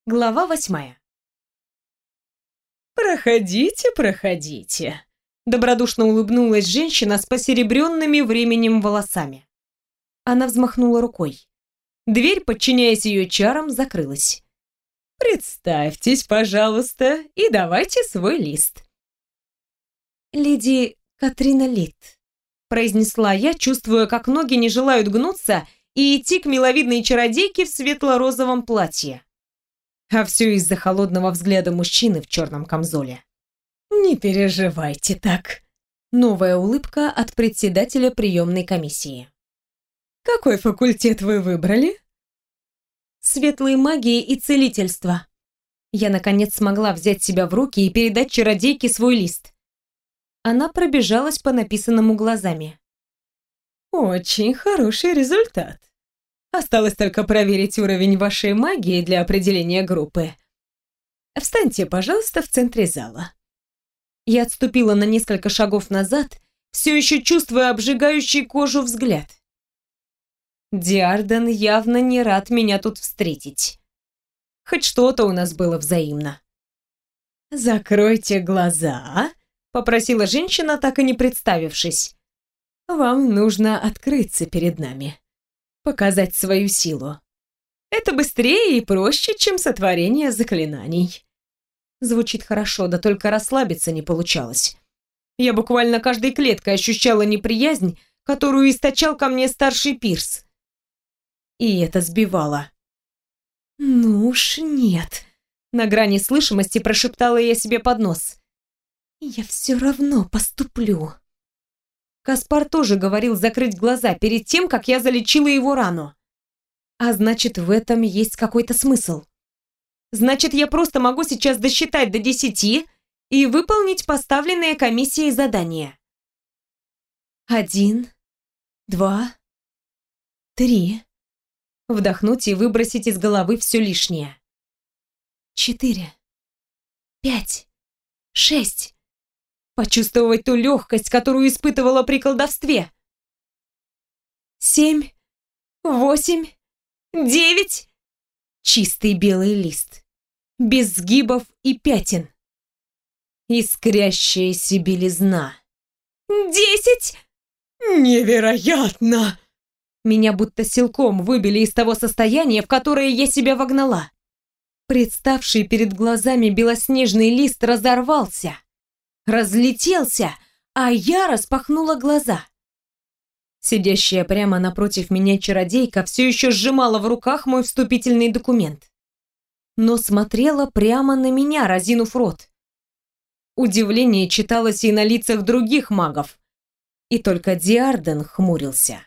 Глава 8. «Проходите, проходите», — добродушно улыбнулась женщина с посеребренными временем волосами. Она взмахнула рукой. Дверь, подчиняясь ее чарам, закрылась. «Представьтесь, пожалуйста, и давайте свой лист». «Леди Катрина Лит», — произнесла я, чувствуя, как ноги не желают гнуться и идти к миловидной чародейке в светло-розовом платье. А все из-за холодного взгляда мужчины в черном камзоле. «Не переживайте так». Новая улыбка от председателя приемной комиссии. «Какой факультет вы выбрали?» «Светлые магии и целительства». Я, наконец, смогла взять себя в руки и передать чародейке свой лист. Она пробежалась по написанному глазами. «Очень хороший результат. Осталось только проверить уровень вашей магии для определения группы. Встаньте, пожалуйста, в центре зала». Я отступила на несколько шагов назад, все еще чувствуя обжигающий кожу взгляд. Диарден явно не рад меня тут встретить. Хоть что-то у нас было взаимно. «Закройте глаза», — попросила женщина, так и не представившись. «Вам нужно открыться перед нами. Показать свою силу. Это быстрее и проще, чем сотворение заклинаний». Звучит хорошо, да только расслабиться не получалось. Я буквально каждой клеткой ощущала неприязнь, которую источал ко мне старший Пирс. И это сбивало. «Ну уж нет», — на грани слышимости прошептала я себе под нос. «Я все равно поступлю». Каспар тоже говорил закрыть глаза перед тем, как я залечила его рану. А значит, в этом есть какой-то смысл. Значит, я просто могу сейчас досчитать до 10 и выполнить поставленное комиссией задание. 1, 2, 3. Вдохнуть и выбросить из головы все лишнее. 4, 5, 6. Почувствовать ту легкость, которую испытывала при колдовстве. 7, 8, 9. Чистый белый лист. Без сгибов и пятен. Искрящаяся белизна. 10. Невероятно! Меня будто силком выбили из того состояния, в которое я себя вогнала. Представший перед глазами белоснежный лист разорвался, разлетелся, а я распахнула глаза. Сидящая прямо напротив меня чародейка все еще сжимала в руках мой вступительный документ, но смотрела прямо на меня, разинув рот. Удивление читалось и на лицах других магов, и только Диарден хмурился.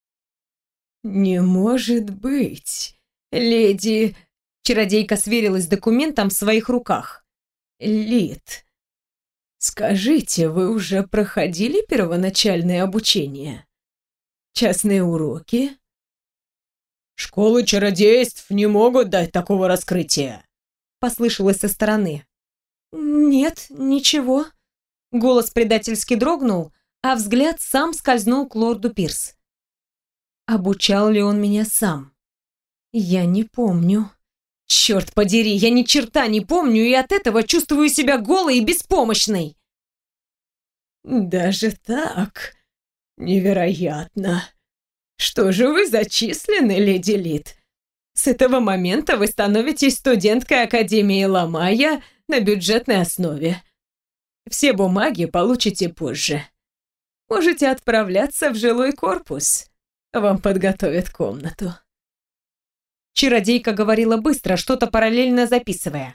«Не может быть, леди...» Чародейка сверилась с документом в своих руках. «Лит, скажите, вы уже проходили первоначальное обучение? Частные уроки?» «Школы чародейств не могут дать такого раскрытия», — послышалось со стороны. «Нет, ничего». Голос предательски дрогнул, а взгляд сам скользнул к лорду Пирс. Обучал ли он меня сам? Я не помню. Черт подери, я ни черта не помню, и от этого чувствую себя голой и беспомощной. «Даже так? Невероятно. Что же вы зачислены, леди Лит? С этого момента вы становитесь студенткой Академии Ламая на бюджетной основе. Все бумаги получите позже. Можете отправляться в жилой корпус. Вам подготовят комнату». Чародейка говорила быстро, что-то параллельно записывая.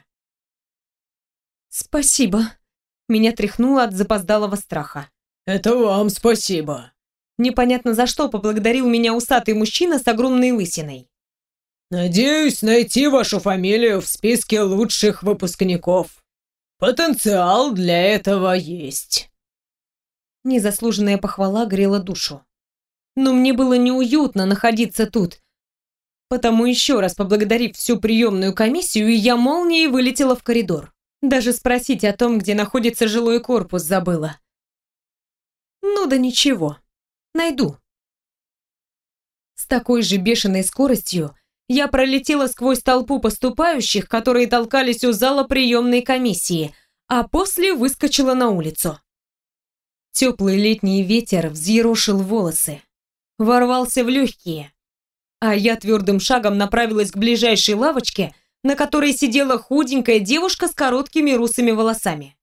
«Спасибо». Меня тряхнуло от запоздалого страха. «Это вам спасибо». Непонятно за что поблагодарил меня усатый мужчина с огромной лысиной. «Надеюсь найти вашу фамилию в списке лучших выпускников. Потенциал для этого есть». Незаслуженная похвала грела душу. Но мне было неуютно находиться тут. Потому еще раз поблагодарив всю приемную комиссию, я молнией вылетела в коридор. Даже спросить о том, где находится жилой корпус, забыла. Ну да ничего, найду. С такой же бешеной скоростью я пролетела сквозь толпу поступающих, которые толкались у зала приемной комиссии, а после выскочила на улицу. Теплый летний ветер взъерошил волосы, ворвался в легкие, а я твердым шагом направилась к ближайшей лавочке, на которой сидела худенькая девушка с короткими русыми волосами.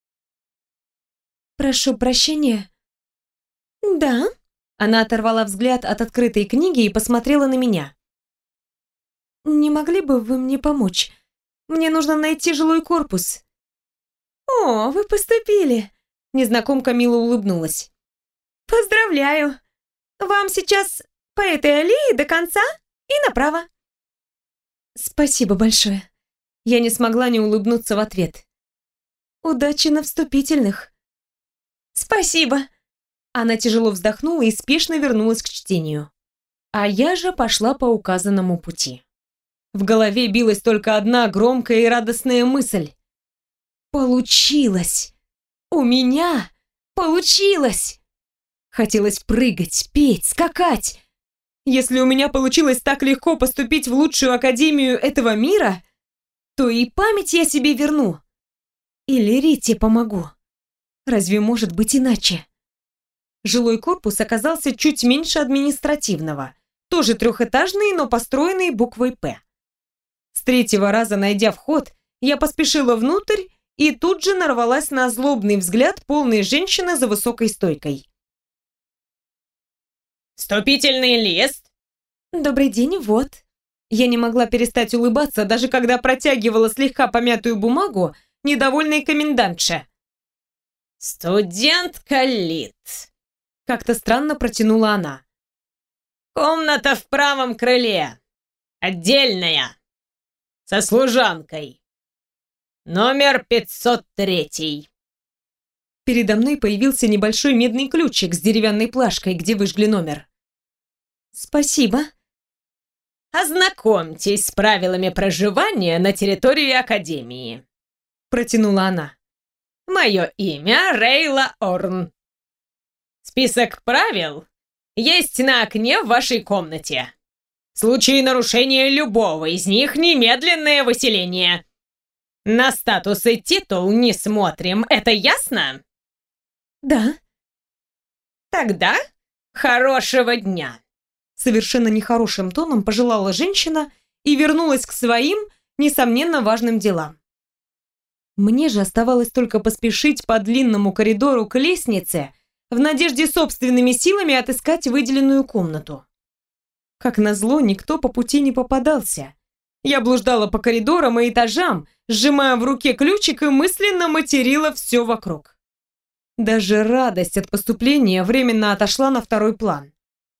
«Прошу прощения». «Да?» Она оторвала взгляд от открытой книги и посмотрела на меня. «Не могли бы вы мне помочь? Мне нужно найти жилой корпус». «О, вы поступили!» Незнакомка мило улыбнулась. «Поздравляю! Вам сейчас по этой аллее до конца и направо». «Спасибо большое». Я не смогла не улыбнуться в ответ. «Удачи на вступительных». «Спасибо». Она тяжело вздохнула и спешно вернулась к чтению. А я же пошла по указанному пути. В голове билась только одна громкая и радостная мысль. Получилось! У меня получилось! Хотелось прыгать, петь, скакать. Если у меня получилось так легко поступить в лучшую академию этого мира, то и память я себе верну. Или Рите помогу. Разве может быть иначе? Жилой корпус оказался чуть меньше административного. Тоже трехэтажный, но построенный буквой «П». С третьего раза, найдя вход, я поспешила внутрь и тут же нарвалась на злобный взгляд полной женщины за высокой стойкой. «Вступительный лист?» «Добрый день, вот». Я не могла перестать улыбаться, даже когда протягивала слегка помятую бумагу недовольной комендантше. «Студентка Лид», — как-то странно протянула она. «Комната в правом крыле. Отдельная. Со служанкой. Номер 503». Передо мной появился небольшой медный ключик с деревянной плашкой, где выжгли номер. «Спасибо». «Ознакомьтесь с правилами проживания на территории Академии», — протянула она. «Мое имя Рейла Орн. Список правил есть на окне в вашей комнате. В случае нарушения любого из них немедленное выселение. На статус и титул не смотрим, это ясно?» «Да». «Тогда хорошего дня!» Совершенно нехорошим тоном пожелала женщина и вернулась к своим, несомненно, важным делам. Мне же оставалось только поспешить по длинному коридору к лестнице в надежде собственными силами отыскать выделенную комнату. Как назло, никто по пути не попадался. Я блуждала по коридорам и этажам, сжимая в руке ключик и мысленно материла все вокруг. Даже радость от поступления временно отошла на второй план.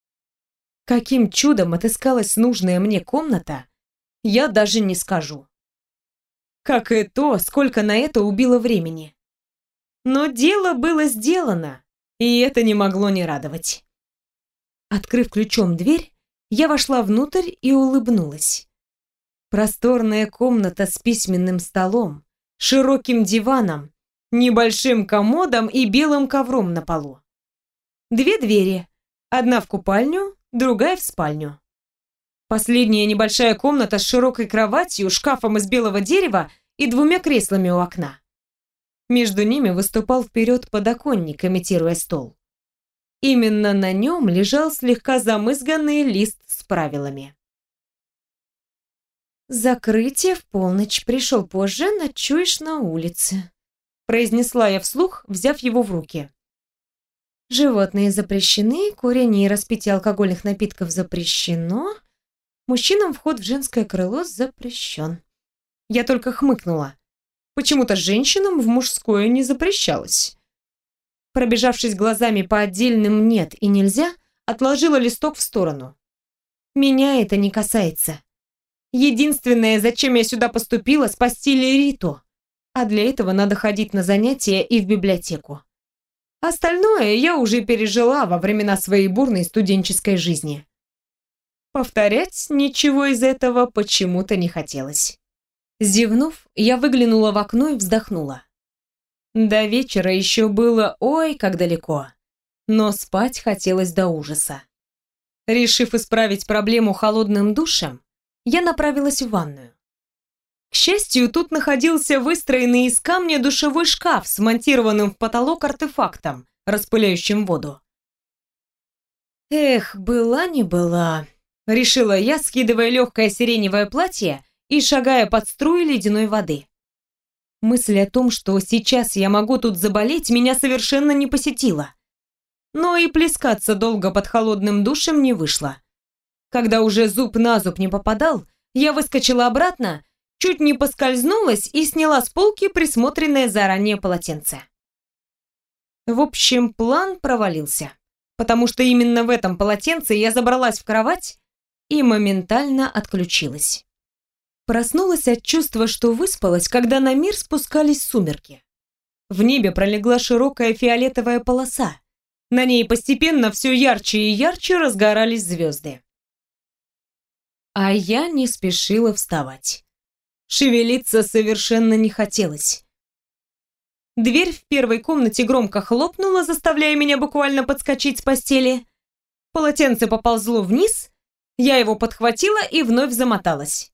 Каким чудом отыскалась нужная мне комната, я даже не скажу. Как и то, сколько на это убило времени. Но дело было сделано, и это не могло не радовать. Открыв ключом дверь, я вошла внутрь и улыбнулась. Просторная комната с письменным столом, широким диваном, небольшим комодом и белым ковром на полу. Две двери, одна в купальню, другая в спальню. Последняя небольшая комната с широкой кроватью, шкафом из белого дерева и двумя креслами у окна. Между ними выступал вперед подоконник, имитируя стол. Именно на нем лежал слегка замызганный лист с правилами. «Закрытие в полночь, пришел позже, ночуешь на улице», произнесла я вслух, взяв его в руки. Животные запрещены, курение и распитие алкогольных напитков запрещено. Мужчинам вход в женское крыло запрещен. Я только хмыкнула. Почему-то женщинам в мужское не запрещалось. Пробежавшись глазами по отдельным «нет» и «нельзя», отложила листок в сторону. Меня это не касается. Единственное, зачем я сюда поступила, спасти Лериту. А для этого надо ходить на занятия и в библиотеку. Остальное я уже пережила во времена своей бурной студенческой жизни. Повторять ничего из этого почему-то не хотелось. Зевнув, я выглянула в окно и вздохнула. До вечера еще было ой как далеко, но спать хотелось до ужаса. Решив исправить проблему холодным душем, я направилась в ванную. К счастью, тут находился выстроенный из камня душевой шкаф с монтированным в потолок артефактом, распыляющим воду. Эх, была не была, решила я, скидывая легкое сиреневое платье и шагая под струи ледяной воды. Мысль о том, что сейчас я могу тут заболеть, меня совершенно не посетила. Но и плескаться долго под холодным душем не вышло. Когда уже зуб на зуб не попадал, я выскочила обратно, чуть не поскользнулась и сняла с полки присмотренное заранее полотенце. В общем, план провалился, потому что именно в этом полотенце я забралась в кровать и моментально отключилась. Проснулась от чувства, что выспалась, когда на мир спускались сумерки. В небе пролегла широкая фиолетовая полоса. На ней постепенно все ярче и ярче разгорались звезды. А я не спешила вставать. Шевелиться совершенно не хотелось. Дверь в первой комнате громко хлопнула, заставляя меня буквально подскочить с постели. Полотенце поползло вниз, я его подхватила и вновь замоталась.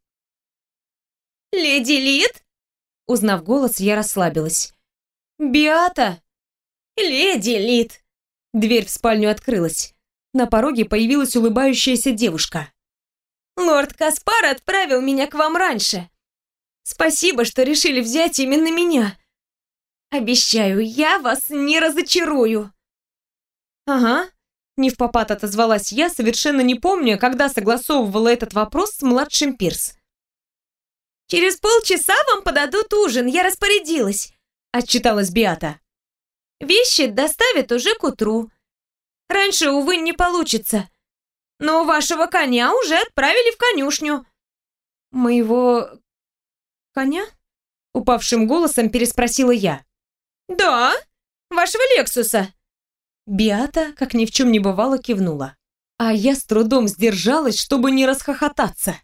«Леди Лид?» Узнав голос, я расслабилась. «Беата!» «Леди Лид!» Дверь в спальню открылась. На пороге появилась улыбающаяся девушка. «Лорд Каспар отправил меня к вам раньше. Спасибо, что решили взять именно меня. Обещаю, я вас не разочарую». «Ага», — невпопад отозвалась я, совершенно не помня, когда согласовывала этот вопрос с младшим Пирс. «Через полчаса вам подадут ужин, я распорядилась», — отчиталась Беата. «Вещи доставят уже к утру. Раньше, увы, не получится. Но вашего коня уже отправили в конюшню». «Моего коня?» — упавшим голосом переспросила я. «Да, вашего Лексуса». Беата, как ни в чем не бывало, кивнула. А я с трудом сдержалась, чтобы не расхохотаться.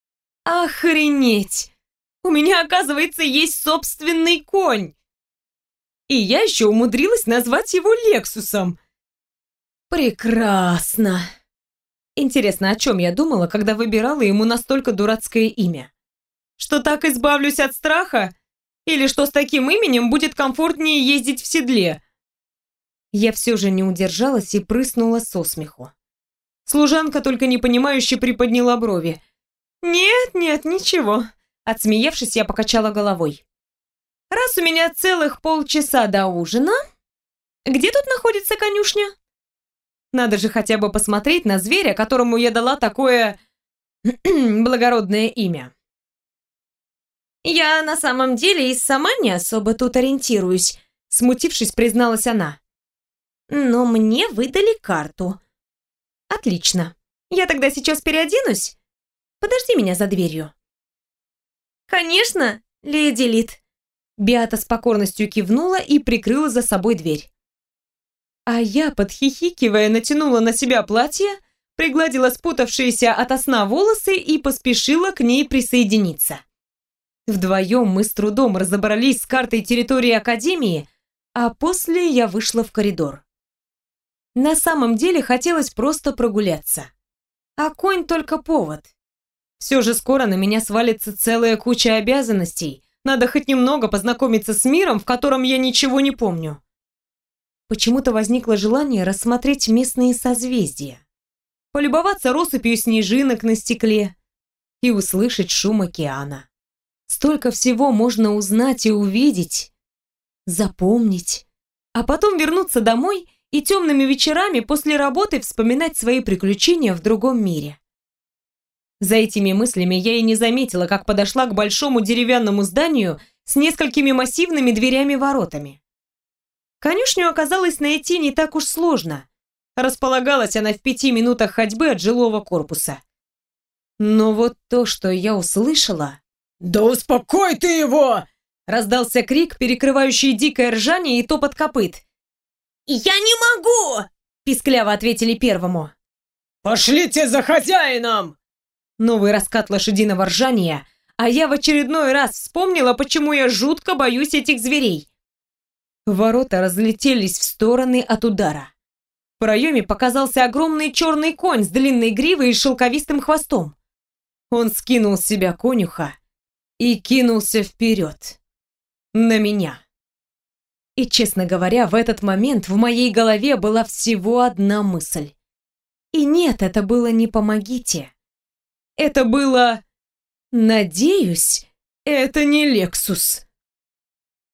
«Охренеть! У меня, оказывается, есть собственный конь! И я еще умудрилась назвать его Лексусом! Прекрасно!» Интересно, о чем я думала, когда выбирала ему настолько дурацкое имя? Что так избавлюсь от страха? Или что с таким именем будет комфортнее ездить в седле? Я все же не удержалась и прыснула со смеху. Служанка только непонимающе приподняла брови. «Нет, нет, ничего». Отсмеявшись, я покачала головой. «Раз у меня целых полчаса до ужина, где тут находится конюшня? Надо же хотя бы посмотреть на зверя, которому я дала такое благородное имя». «Я на самом деле и сама не особо тут ориентируюсь», — смутившись, призналась она. «Но мне выдали карту». «Отлично. Я тогда сейчас переоденусь. Подожди меня за дверью». «Конечно, леди Лид». Беата с покорностью кивнула и прикрыла за собой дверь. А я, подхихикивая, натянула на себя платье, пригладила спутавшиеся ото сна волосы и поспешила к ней присоединиться. Вдвоем мы с трудом разобрались с картой территории Академии, а после я вышла в коридор. На самом деле хотелось просто прогуляться. А конь только повод. Все же скоро на меня свалится целая куча обязанностей. Надо хоть немного познакомиться с миром, в котором я ничего не помню. Почему-то возникло желание рассмотреть местные созвездия, полюбоваться россыпью снежинок на стекле и услышать шум океана. Столько всего можно узнать и увидеть, запомнить, а потом вернуться домой и темными вечерами после работы вспоминать свои приключения в другом мире. За этими мыслями я и не заметила, как подошла к большому деревянному зданию с несколькими массивными дверями-воротами. Конюшню оказалось найти не так уж сложно. Располагалась она в 5 минутах ходьбы от жилого корпуса. Но вот то, что я услышала... «Да успокой ты его!» Раздался крик, перекрывающий дикое ржание и топот копыт. «Я не могу!» – пискляво ответили первому. «Пошлите за хозяином!» Новый раскат лошадиного ржания, а я в очередной раз вспомнила, почему я жутко боюсь этих зверей. Ворота разлетелись в стороны от удара. В проеме показался огромный черный конь с длинной гривой и шелковистым хвостом. Он скинул с себя конюха и кинулся вперед. На меня. И, честно говоря, в этот момент в моей голове была всего одна мысль. И нет, это было не «помогите». Это было «надеюсь, это не Лексус».